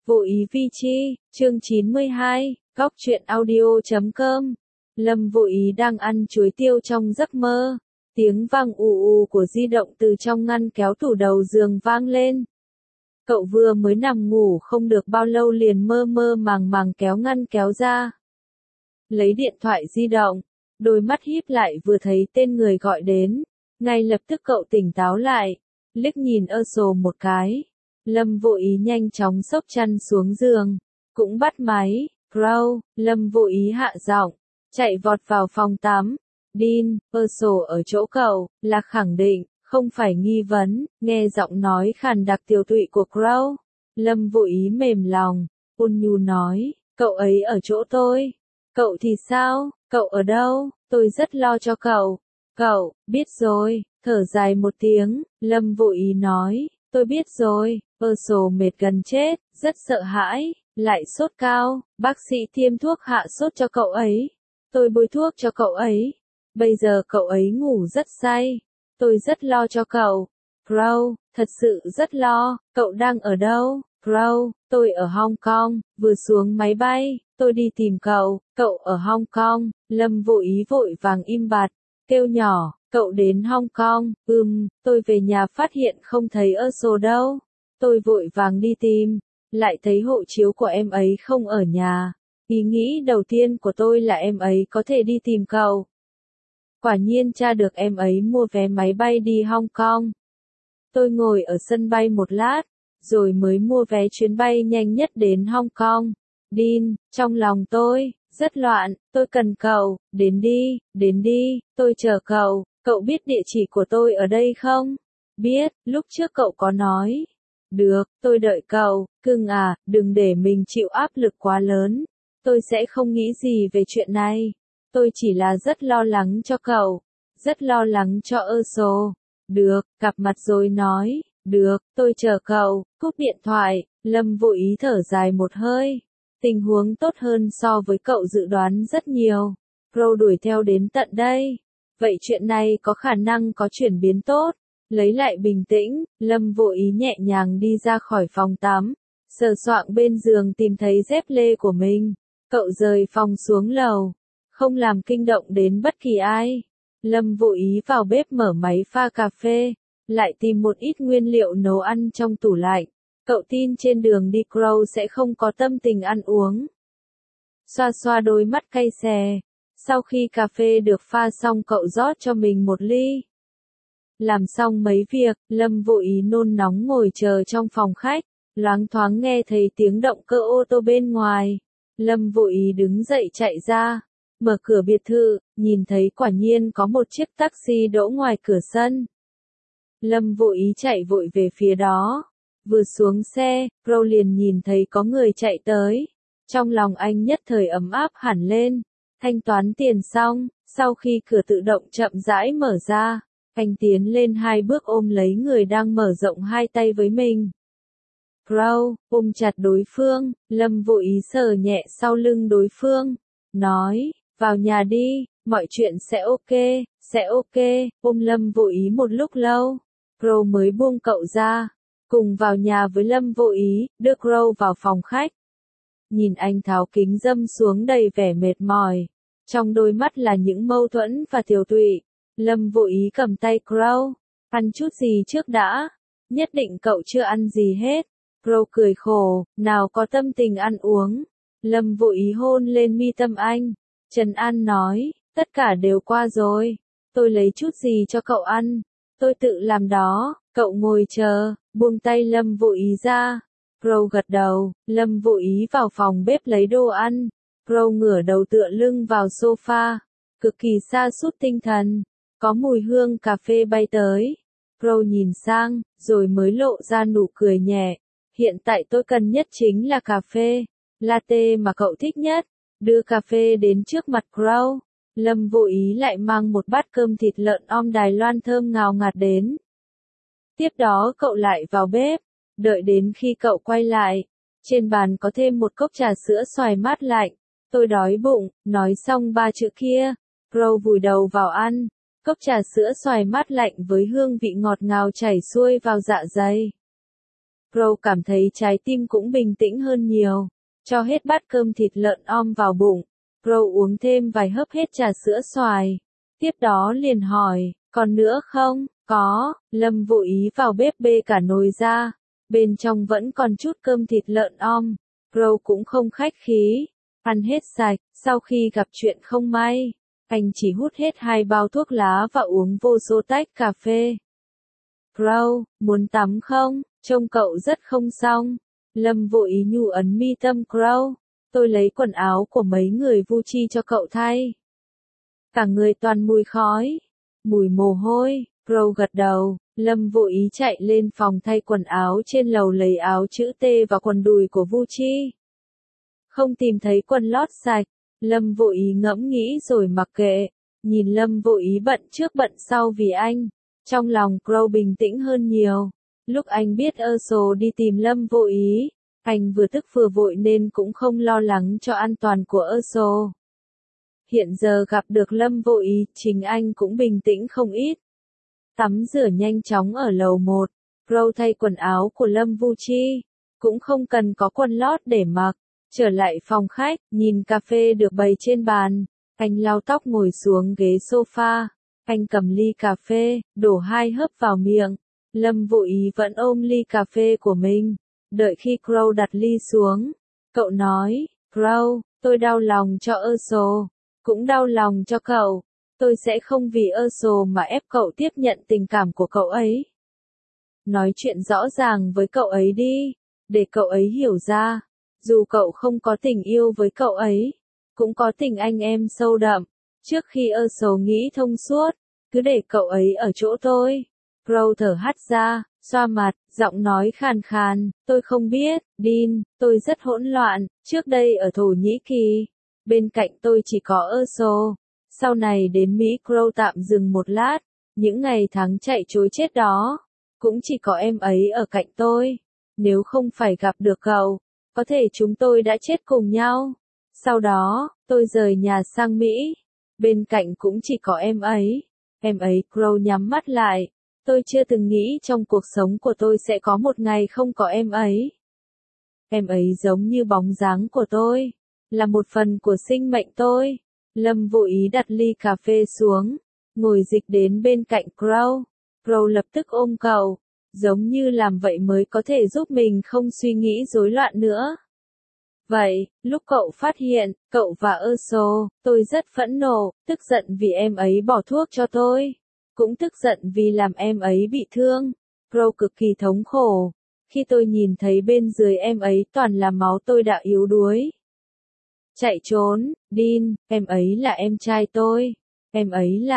Vô ý vi chi, chương 92, góc truyện audio.com. Lâm Vô Ý đang ăn chuối tiêu trong giấc mơ. Tiếng vang ù ù của di động từ trong ngăn kéo tủ đầu giường vang lên. Cậu vừa mới nằm ngủ không được bao lâu liền mơ mơ màng màng kéo ngăn kéo ra. Lấy điện thoại di động, đôi mắt híp lại vừa thấy tên người gọi đến. Ngay lập tức cậu tỉnh táo lại, liếc nhìn Earl một cái. Lâm Vô Ý nhanh chóng xốc chăn xuống giường, cũng bắt máy. Crow, Lâm Vô Ý hạ giọng, chạy vọt vào phòng tắm. Dean, Earl ở chỗ cậu, là khẳng định, không phải nghi vấn. Nghe giọng nói khàn đặc tiều tụy của Crow, Lâm Vô Ý mềm lòng, ôn nhu nói, cậu ấy ở chỗ tôi. Cậu thì sao, cậu ở đâu, tôi rất lo cho cậu. Cậu, biết rồi, thở dài một tiếng, Lâm Vô Ý nói, tôi biết rồi. Earl mệt gần chết, rất sợ hãi, lại sốt cao, bác sĩ tiêm thuốc hạ sốt cho cậu ấy. Tôi bôi thuốc cho cậu ấy. Bây giờ cậu ấy ngủ rất say. Tôi rất lo cho cậu. Crow, thật sự rất lo. Cậu đang ở đâu? Crow, tôi ở Hong Kong, vừa xuống máy bay, tôi đi tìm cậu. Cậu ở Hong Kong. Lâm Vô Ý vội vàng im bặt, kêu nhỏ, cậu đến Hong Kong. Tôi về nhà phát hiện không thấy Earl đâu. Tôi vội vàng đi tìm, lại thấy hộ chiếu của em ấy không ở nhà. Ý nghĩ đầu tiên của tôi là em ấy có thể đi tìm cậu. Quả nhiên tra được em ấy mua vé máy bay đi Hong Kong. Tôi ngồi ở sân bay một lát, rồi mới mua vé chuyến bay nhanh nhất đến Hong Kong. Dean, trong lòng tôi rất loạn, tôi cần cậu, đến đi, tôi chờ cậu. Cậu biết địa chỉ của tôi ở đây không? Biết, lúc trước cậu có nói. Được, tôi đợi cậu. Cưng à, đừng để mình chịu áp lực quá lớn. Tôi sẽ không nghĩ gì về chuyện này. Tôi chỉ là rất lo lắng cho cậu. Rất lo lắng cho Earl. Được, gặp mặt rồi nói. Được, tôi chờ cậu. Cúp điện thoại, Lâm Vô Ý thở dài một hơi. Tình huống tốt hơn so với cậu dự đoán rất nhiều. Crow đuổi theo đến tận đây. Vậy chuyện này có khả năng có chuyển biến tốt. Lấy lại bình tĩnh, Lâm Vô Ý nhẹ nhàng đi ra khỏi phòng tắm, sờ soạng bên giường tìm thấy dép lê của mình. Cậu rời phòng xuống lầu, không làm kinh động đến bất kỳ ai. Lâm Vô Ý vào bếp mở máy pha cà phê, lại tìm một ít nguyên liệu nấu ăn trong tủ lạnh. Cậu tin trên đường đi Crow sẽ không có tâm tình ăn uống. Xoa xoa đôi mắt cay xè. Sau khi cà phê được pha xong cậu rót cho mình một ly. Làm xong mấy việc, Lâm Vô Ý nôn nóng ngồi chờ trong phòng khách, loáng thoáng nghe thấy tiếng động cơ ô tô bên ngoài. Lâm Vô Ý đứng dậy chạy ra, mở cửa biệt thự, nhìn thấy quả nhiên có một chiếc taxi đỗ ngoài cửa sân. Lâm Vô Ý chạy vội về phía đó, vừa xuống xe, Crow liền nhìn thấy có người chạy tới. Trong lòng anh nhất thời ấm áp hẳn lên, thanh toán tiền xong, sau khi cửa tự động chậm rãi mở ra. Anh tiến lên 2 bước ôm lấy người đang mở rộng 2 tay với mình. Crow, ôm chặt đối phương, Lâm Vô Ý sờ nhẹ sau lưng đối phương, nói, vào nhà đi, mọi chuyện sẽ ok, ôm Lâm Vô Ý một lúc lâu. Crow mới buông cậu ra, cùng vào nhà với Lâm Vô Ý, đưa Crow vào phòng khách. Nhìn anh tháo kính râm xuống đầy vẻ mệt mỏi, trong đôi mắt là những mâu thuẫn và tiều tụy. Lâm Vô Ý cầm tay Crow, ăn chút gì trước đã, nhất định cậu chưa ăn gì hết. Crow cười khổ, nào có tâm tình ăn uống. Lâm Vô Ý hôn lên mi tâm anh, trấn an nói, tất cả đều qua rồi, tôi lấy chút gì cho cậu ăn, tôi tự làm đó, cậu ngồi chờ, buông tay Lâm Vô Ý ra. Crow gật đầu, Lâm Vô Ý vào phòng bếp lấy đồ ăn. Crow ngửa đầu tựa lưng vào sofa, cực kỳ sa sút tinh thần. Có mùi hương cà phê bay tới. Crow nhìn sang, rồi mới lộ ra nụ cười nhẹ. Hiện tại tôi cần nhất chính là cà phê. Latte mà cậu thích nhất. Đưa cà phê đến trước mặt Crow. Lâm Vô Ý lại mang một bát cơm thịt lợn om Đài Loan thơm ngào ngạt đến. Tiếp đó cậu lại vào bếp. Đợi đến khi cậu quay lại. Trên bàn có thêm một cốc trà sữa xoài mát lạnh. Tôi đói bụng, nói xong 3 chữ kia. Crow vùi đầu vào ăn. Cốc trà sữa xoài mát lạnh với hương vị ngọt ngào chảy xuôi vào dạ dày. Crow cảm thấy trái tim cũng bình tĩnh hơn nhiều. Cho hết bát cơm thịt lợn om vào bụng. Crow uống thêm vài hớp hết trà sữa xoài. Tiếp đó liền hỏi, còn nữa không? Có, Lâm vô ý vào bếp bê cả nồi ra. Bên trong vẫn còn chút cơm thịt lợn om. Crow cũng không khách khí. Ăn hết sạch, sau khi gặp chuyện không may. Anh chỉ hút hết 2 bao thuốc lá và uống vô số tách cà phê. Crow, muốn tắm không? Trông cậu rất không xong. Lâm vô ý nhu ấn mi tâm Crow. Tôi lấy quần áo của mấy người vu chi cho cậu thay. Cả người toàn mùi khói. Mùi mồ hôi. Crow gật đầu. Lâm vô ý chạy lên phòng thay quần áo trên lầu lấy áo chữ T và quần đùi của vu chi. Không tìm thấy quần lót sạch. Lâm vô ý ngẫm nghĩ rồi mặc kệ. Nhìn Lâm vô ý bận trước bận sau vì anh. Trong lòng Crow bình tĩnh hơn nhiều. Lúc anh biết Urso đi tìm Lâm vô ý, anh vừa tức vừa vội nên cũng không lo lắng cho an toàn của Urso. Hiện giờ gặp được Lâm vô ý, chính anh cũng bình tĩnh không ít. Tắm rửa nhanh chóng ở lầu 1, Crow thay quần áo của Lâm Vu Chi, cũng không cần có quần lót để mặc. Trở lại phòng khách, nhìn cà phê được bày trên bàn, anh lau tóc ngồi xuống ghế sofa, anh cầm ly cà phê, đổ 2 hớp vào miệng. Lâm vô ý vẫn ôm ly cà phê của mình, đợi khi Crow đặt ly xuống. Cậu nói, Crow, tôi đau lòng cho Urso, cũng đau lòng cho cậu. Tôi sẽ không vì Urso mà ép cậu tiếp nhận tình cảm của cậu ấy. Nói chuyện rõ ràng với cậu ấy đi, để cậu ấy hiểu ra. Dù cậu không có tình yêu với cậu ấy, cũng có tình anh em sâu đậm. Trước khi Urso nghĩ thông suốt, cứ để cậu ấy ở chỗ tôi. Crow thở hắt ra, xoa mặt, giọng nói khàn khàn, tôi không biết, Dean, tôi rất hỗn loạn, trước đây ở Thổ Nhĩ Kỳ, bên cạnh tôi chỉ có Urso, sau này đến Mỹ. Crow tạm dừng một lát, những ngày tháng chạy trối chết đó, cũng chỉ có em ấy ở cạnh tôi, nếu không phải gặp được cậu, có thể chúng tôi đã chết cùng nhau. Sau đó, tôi rời nhà sang Mỹ, bên cạnh cũng chỉ có em ấy. Crow nhắm mắt lại. Tôi chưa từng nghĩ trong cuộc sống của tôi sẽ có một ngày không có em ấy. Em ấy giống như bóng dáng của tôi, là một phần của sinh mệnh tôi. Lâm vô ý đặt ly cà phê xuống, ngồi dịch đến bên cạnh Crow. Crow lập tức ôm cậu, giống như làm vậy mới có thể giúp mình không suy nghĩ rối loạn nữa. Vậy, lúc cậu phát hiện, cậu và Urso, tôi rất phẫn nộ, tức giận vì em ấy bỏ thuốc cho tôi. Cũng tức giận vì làm em ấy bị thương. Crow cực kỳ thống khổ. Khi tôi nhìn thấy bên dưới em ấy toàn là máu tôi đã yếu đuối. Chạy trốn, Dean, em ấy là em trai tôi. Em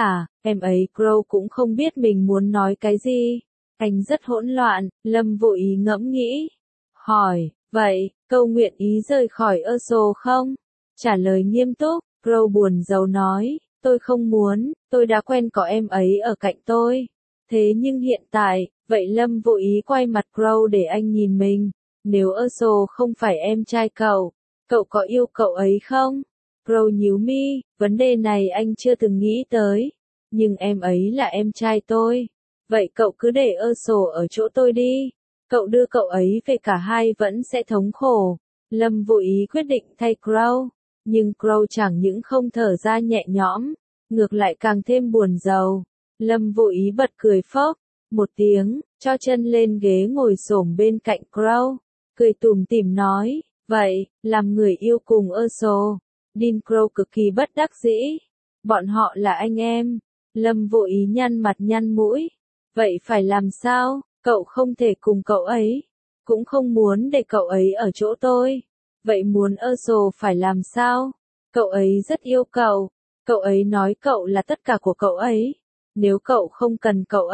ấy, Crow cũng không biết mình muốn nói cái gì. Anh rất hỗn loạn, Lâm vô ý ngẫm nghĩ. Hỏi, vậy, câu nguyện ý rời khỏi Urso không? Trả lời nghiêm túc, Crow buồn rầu nói. Tôi không muốn, tôi đã quen có em ấy ở cạnh tôi. Thế nhưng hiện tại, vậy Lâm vô ý quay mặt Crow để anh nhìn mình. Nếu Urso không phải em trai cậu, cậu có yêu cậu ấy không? Crow nhíu mi, vấn đề này anh chưa từng nghĩ tới. Nhưng em ấy là em trai tôi. Vậy cậu cứ để Urso ở chỗ tôi đi. Cậu đưa cậu ấy về cả hai vẫn sẽ thống khổ. Lâm vô ý quyết định thay Crow. Nhưng Crow chẳng những không thở ra nhẹ nhõm, ngược lại càng thêm buồn rầu. Lâm vô ý bật cười phốc, một tiếng, cho chân lên ghế ngồi xổm bên cạnh Crow, cười tủm tỉm nói, vậy, làm người yêu cùng Urso. Dean. Crow cực kỳ bất đắc dĩ. Bọn họ là anh em. Lâm vô ý nhăn mặt nhăn mũi. Vậy phải làm sao? Cậu không thể cùng cậu ấy. Cũng không muốn để cậu ấy ở chỗ tôi. Vậy muốn Urso phải làm sao? Cậu ấy rất yêu cậu. Cậu ấy nói cậu là tất cả của cậu ấy. Nếu cậu không cần cậu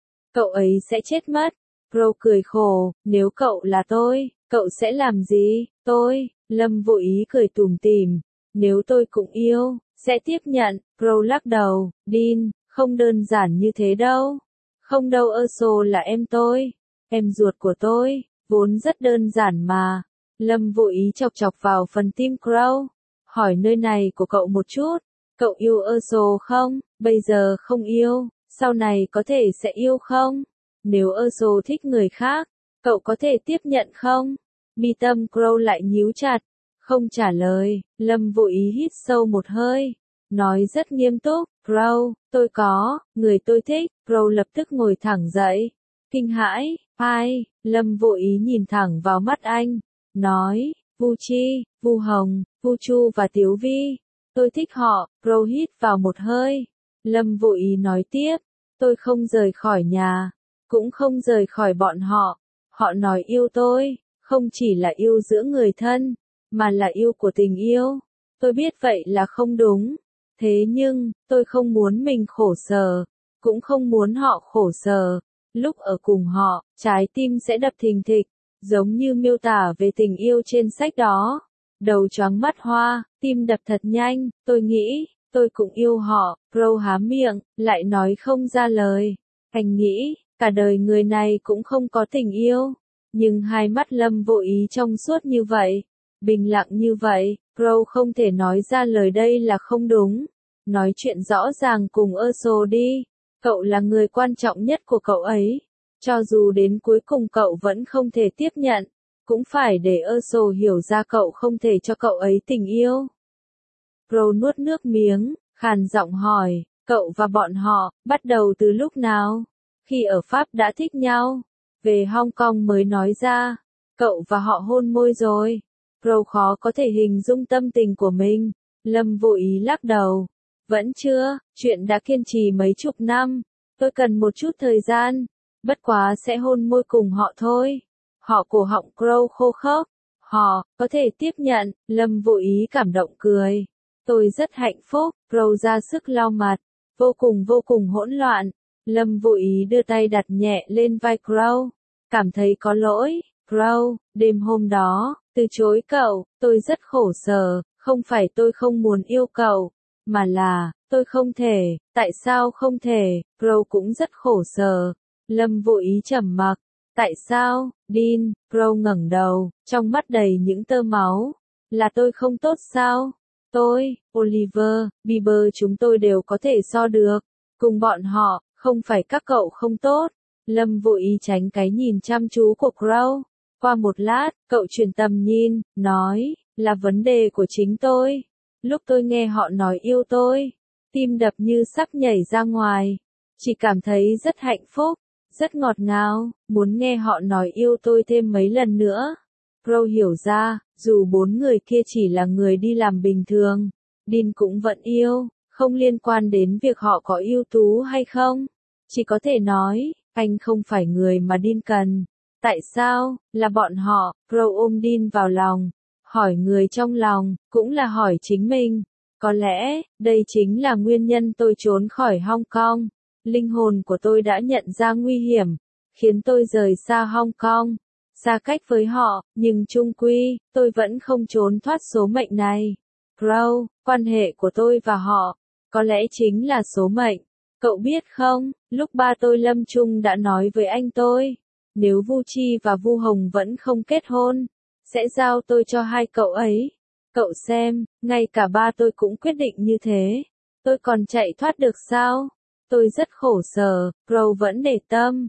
ấy sẽ chết mất. Crow cười khổ, nếu cậu là tôi, cậu sẽ làm gì? Tôi, Lâm vô ý cười tủm tỉm. Nếu tôi cũng yêu, sẽ tiếp nhận. Crow lắc đầu, Dean, không đơn giản như thế đâu. Không đâu, Urso là em tôi, em ruột của tôi, vốn rất đơn giản mà. Lâm vô ý chọc chọc vào phần tim Crow. Hỏi nơi này của cậu một chút. Cậu yêu Urso không? Bây giờ không yêu, sau này có thể sẽ yêu không? Nếu Urso thích người khác, Cậu có thể tiếp nhận không? Mi tâm Crow lại nhíu chặt, không trả lời. Lâm Vô Ý hít sâu một hơi, nói rất nghiêm túc, Crow, tôi có, người tôi thích. Crow lập tức ngồi thẳng dậy, kinh hãi, ai? Lâm Vô Ý nhìn thẳng vào mắt anh, nói, Vu Chi, Vu Hồng, Vu Chu và Tiếu Vi. Tôi thích họ. Crow hít vào một hơi. Lâm Vô Ý nói tiếp, tôi không rời khỏi nhà, cũng không rời khỏi bọn họ. Họ nói yêu tôi, không chỉ là yêu giữa người thân, mà là yêu của tình yêu. Tôi biết vậy là không đúng. Thế nhưng, tôi không muốn mình khổ sở, cũng không muốn họ khổ sở. Lúc ở cùng họ, trái tim sẽ đập thình thịch, giống như miêu tả về tình yêu trên sách đó. Đầu choáng mắt hoa, tim đập thật nhanh, tôi nghĩ, tôi cũng yêu họ. Crow há miệng, lại nói không ra lời. Anh nghĩ, cả đời người này cũng không có tình yêu. Nhưng hai mắt Lâm Vô Ý trong suốt như vậy, bình lặng như vậy, Crow không thể nói ra lời đây là không đúng. Nói chuyện rõ ràng cùng Erso đi. Cậu là người quan trọng nhất của cậu ấy. Cho dù đến cuối cùng cậu vẫn không thể tiếp nhận, cũng phải để Erso hiểu ra cậu không thể cho cậu ấy tình yêu. Crow nuốt nước miếng, khàn giọng hỏi, cậu và bọn họ, bắt đầu từ lúc nào? Khi ở Pháp đã thích nhau, về Hong Kong mới nói ra, cậu và họ hôn môi rồi. Crow khó có thể hình dung tâm tình của mình. Lâm Vô Ý lắc đầu. Vẫn chưa, chuyện đã kiên trì mấy chục năm. Tôi cần một chút thời gian. Bất quá sẽ hôn môi cùng họ thôi. Họ cổ họng Crow khô khốc. Họ, có thể tiếp nhận. Lâm Vô Ý cảm động cười. Tôi rất hạnh phúc. Crow ra sức lau mặt. Vô cùng hỗn loạn. Lâm Vô Ý đưa tay đặt nhẹ lên vai Crow. Cảm thấy có lỗi. Crow, đêm hôm đó, từ chối cậu, tôi rất khổ sở. Không phải tôi không muốn yêu cậu, mà là, tôi không thể. Tại sao không thể? Crow cũng rất khổ sở. Lâm Vô Ý trầm mặc. Tại sao? Dean, Crow ngẩng đầu, trong mắt đầy những tơ máu. Là tôi không tốt sao? Tôi, Oliver, Bieber chúng tôi đều có thể so được. Cùng bọn họ, không phải các cậu không tốt. Lâm Vô Ý tránh cái nhìn chăm chú của Crow. Qua một lát, cậu chuyển tầm nhìn, nói, là vấn đề của chính tôi. Lúc tôi nghe họ nói yêu tôi, tim đập như sắp nhảy ra ngoài. Chỉ cảm thấy rất hạnh phúc, rất ngọt ngào, muốn nghe họ nói yêu tôi thêm mấy lần nữa. Crow hiểu ra, dù bốn người kia chỉ là người đi làm bình thường, Dean cũng vẫn yêu, không liên quan đến việc họ có ưu tú hay không. Chỉ có thể nói, anh không phải người mà Dean cần. Tại sao? Là bọn họ. Crow ôm Dean vào lòng, hỏi người trong lòng, cũng là hỏi chính mình. Có lẽ, đây chính là nguyên nhân tôi trốn khỏi Hong Kong. Linh hồn của tôi đã nhận ra nguy hiểm, khiến tôi rời xa Hong Kong, xa cách với họ, nhưng chung quy, tôi vẫn không trốn thoát số mệnh này. Crow, quan hệ của tôi và họ, có lẽ chính là số mệnh. Cậu biết không, lúc ba tôi lâm chung đã nói với anh tôi, nếu Vu Chi và Vu Hồng vẫn không kết hôn, sẽ giao tôi cho hai cậu ấy. Cậu xem, ngay cả ba tôi cũng quyết định như thế. Tôi còn chạy thoát được sao? Tôi rất khổ sở. Crow vẫn để tâm,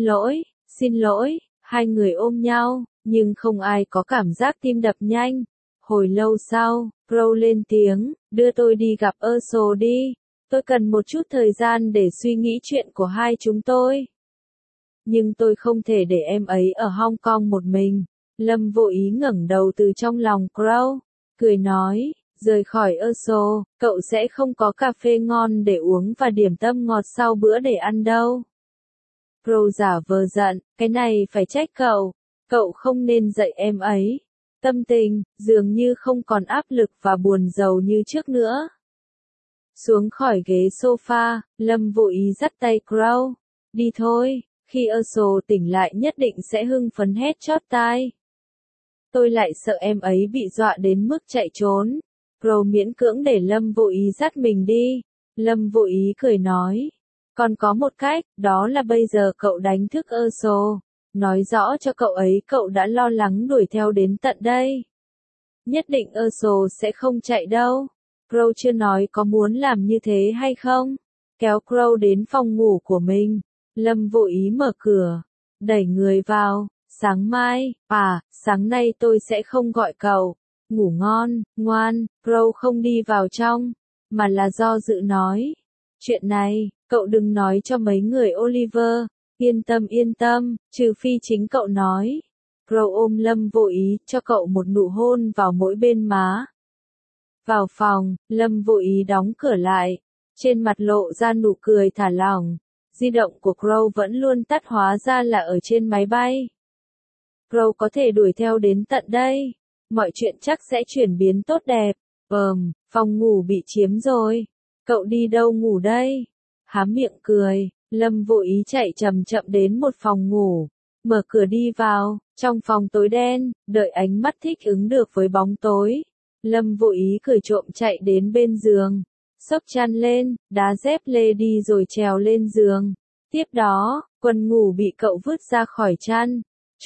xin lỗi. Hai người ôm nhau, nhưng không ai có cảm giác tim đập nhanh. Hồi lâu sau, Crow lên tiếng, đưa tôi đi gặp Erso đi. Tôi cần một chút thời gian để suy nghĩ chuyện của hai chúng tôi. Nhưng tôi không thể để em ấy ở Hong Kong một mình. Lâm Vô Ý ngẩng đầu từ trong lòng Crow, cười nói, rời khỏi Erso, cậu sẽ không có cà phê ngon để uống và điểm tâm ngọt sau bữa để ăn đâu. Crow giả vờ giận, cái này phải trách cậu không nên dạy em ấy. Tâm tình, dường như không còn áp lực và buồn rầu như trước nữa. Xuống khỏi ghế sofa, Lâm Vô Ý dắt tay Crow, đi thôi, khi Erso tỉnh lại nhất định sẽ hưng phấn hét chót tai. Tôi lại sợ em ấy bị dọa đến mức chạy trốn. Crow miễn cưỡng để Lâm Vô Ý dắt mình đi. Lâm Vô Ý cười nói, còn có một cách, đó là bây giờ cậu đánh thức Erso, nói rõ cho cậu ấy cậu đã lo lắng đuổi theo đến tận đây. Nhất định Erso sẽ không chạy đâu. Crow chưa nói có muốn làm như thế hay không. Kéo Crow đến phòng ngủ của mình. Lâm Vô Ý mở cửa, đẩy người vào, sáng mai, sáng nay tôi sẽ không gọi cậu. Ngủ ngon, ngoan, Crow không đi vào trong, mà là do dự nói. Chuyện này, cậu đừng nói cho mấy người Oliver, yên tâm, trừ phi chính cậu nói. Crow ôm Lâm Vô Ý, cho cậu một nụ hôn vào mỗi bên má. Vào phòng, Lâm Vô Ý đóng cửa lại, trên mặt lộ ra nụ cười thả lỏng. Di động của Crow vẫn luôn tắt, hóa ra là ở trên máy bay. Crow có thể đuổi theo đến tận đây, mọi chuyện chắc sẽ chuyển biến tốt đẹp. Phòng ngủ bị chiếm rồi. Cậu đi đâu ngủ đây? Há miệng cười, Lâm Vô Ý chạy chậm chậm đến một phòng ngủ, mở cửa đi vào, trong phòng tối đen, đợi ánh mắt thích ứng được với bóng tối. Lâm Vô Ý cười trộm chạy đến bên giường, xốc chăn lên, đá dép lê đi rồi trèo lên giường. Tiếp đó, quần ngủ bị cậu vứt ra khỏi chăn,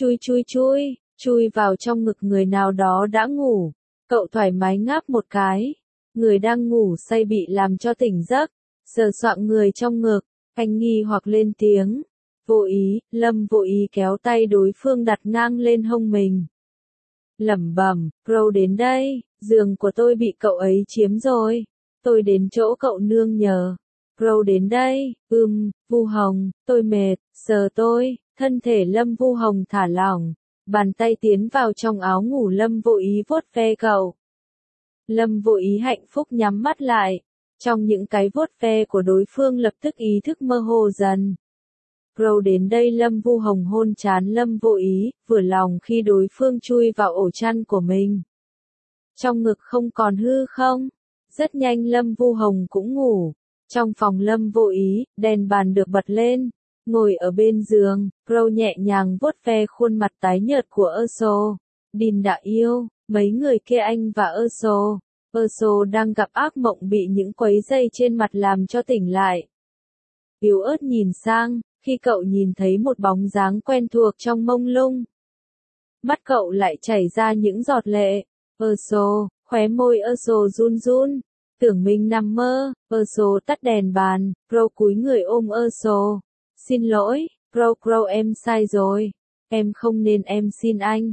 chui vào trong ngực người nào đó đã ngủ. Cậu thoải mái ngáp một cái, người đang ngủ say bị làm cho tỉnh giấc, sờ soạng người trong ngực, anh nghi hoặc lên tiếng. Vô Ý, Lâm Vô Ý kéo tay đối phương đặt ngang lên hông mình. Lẩm bẩm, Crow đến đây, giường của tôi bị cậu ấy chiếm rồi. Tôi đến chỗ cậu nương nhờ. Crow đến đây, Vu Hồng, tôi mệt, sờ tôi, thân thể Lâm Vu Hồng thả lỏng. Bàn tay tiến vào trong áo ngủ Lâm Vô Ý vuốt ve cậu. Lâm Vô Ý hạnh phúc nhắm mắt lại. Trong những cái vuốt ve của đối phương lập tức ý thức mơ hồ dần. Crow đến đây Lâm Vu Hồng hôn trán Lâm Vô Ý, vừa lòng khi đối phương chui vào ổ chăn của mình. Trong ngực không còn hư không? Rất nhanh Lâm Vu Hồng cũng ngủ. Trong phòng Lâm Vô Ý, đèn bàn được bật lên. Ngồi ở bên giường, Crow nhẹ nhàng vuốt ve khuôn mặt tái nhợt của Urso. Dean đã yêu, mấy người kia anh và Urso. Urso đang gặp ác mộng bị những quấy dây trên mặt làm cho tỉnh lại. Yếu ớt nhìn sang, khi cậu nhìn thấy một bóng dáng quen thuộc trong mông lung. Mắt cậu lại chảy ra những giọt lệ. Urso, khóe môi Urso run run. Tưởng mình nằm mơ. Urso tắt đèn bàn, Crow cúi người ôm Urso. Xin lỗi, Crow em sai rồi. Em không nên, em xin anh.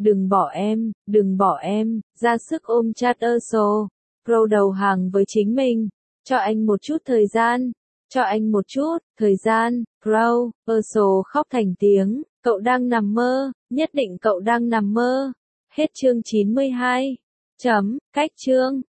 Đừng bỏ em, ra sức ôm chặt Urso. Crow đầu hàng với chính mình. Cho anh một chút thời gian. Cho anh một chút, thời gian, Crow. Urso khóc thành tiếng. Cậu đang nằm mơ, nhất định cậu đang nằm mơ. Hết chương 92. Cách chương.